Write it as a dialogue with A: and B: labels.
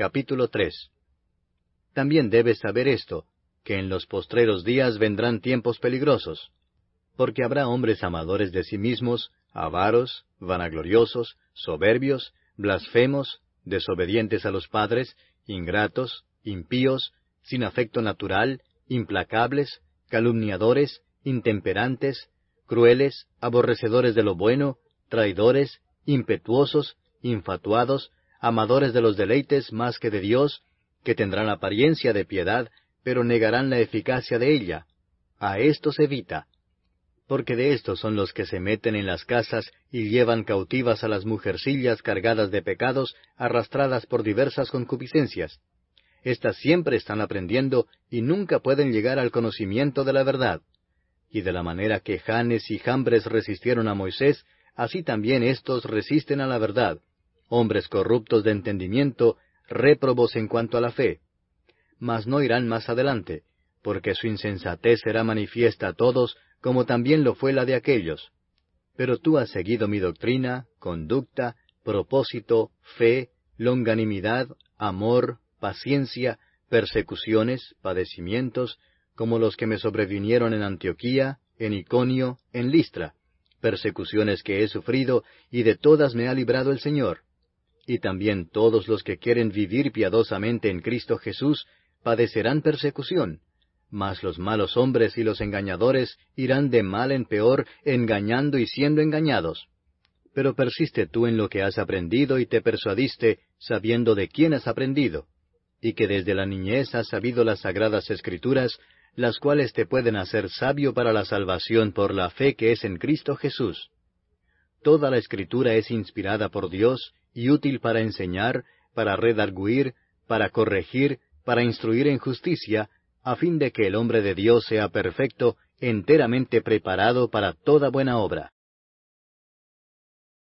A: capítulo 3. También debes saber esto, que en los postreros días vendrán tiempos peligrosos, porque habrá hombres amadores de sí mismos, avaros, vanagloriosos, soberbios, blasfemos, desobedientes a los padres, ingratos, impíos, sin afecto natural, implacables, calumniadores, intemperantes, crueles, aborrecedores de lo bueno, traidores, impetuosos, infatuados, amadores de los deleites más que de Dios, que tendrán apariencia de piedad, pero negarán la eficacia de ella. A éstos evita, porque de estos son los que se meten en las casas y llevan cautivas a las mujercillas cargadas de pecados, arrastradas por diversas concupiscencias. Estas siempre están aprendiendo y nunca pueden llegar al conocimiento de la verdad. Y de la manera que Janes y Jambres resistieron a Moisés, así también éstos resisten a la verdad, hombres corruptos de entendimiento, réprobos en cuanto a la fe. Mas no irán más adelante, porque su insensatez será manifiesta a todos, como también lo fue la de aquellos. Pero tú has seguido mi doctrina, conducta, propósito, fe, longanimidad, amor, paciencia, persecuciones, padecimientos, como los que me sobrevinieron en Antioquía, en Iconio, en Listra, persecuciones que he sufrido, y de todas me ha librado el Señor. Y también todos los que quieren vivir piadosamente en Cristo Jesús padecerán persecución, mas los malos hombres y los engañadores irán de mal en peor, engañando y siendo engañados. Pero persiste tú en lo que has aprendido y te persuadiste, sabiendo de quién has aprendido, y que desde la niñez has sabido las sagradas Escrituras, las cuales te pueden hacer sabio para la salvación por la fe que es en Cristo Jesús. Toda la Escritura es inspirada por Dios y útil para enseñar, para redarguir, para corregir, para instruir en justicia, a fin de que el hombre de Dios sea perfecto, enteramente preparado para toda buena obra.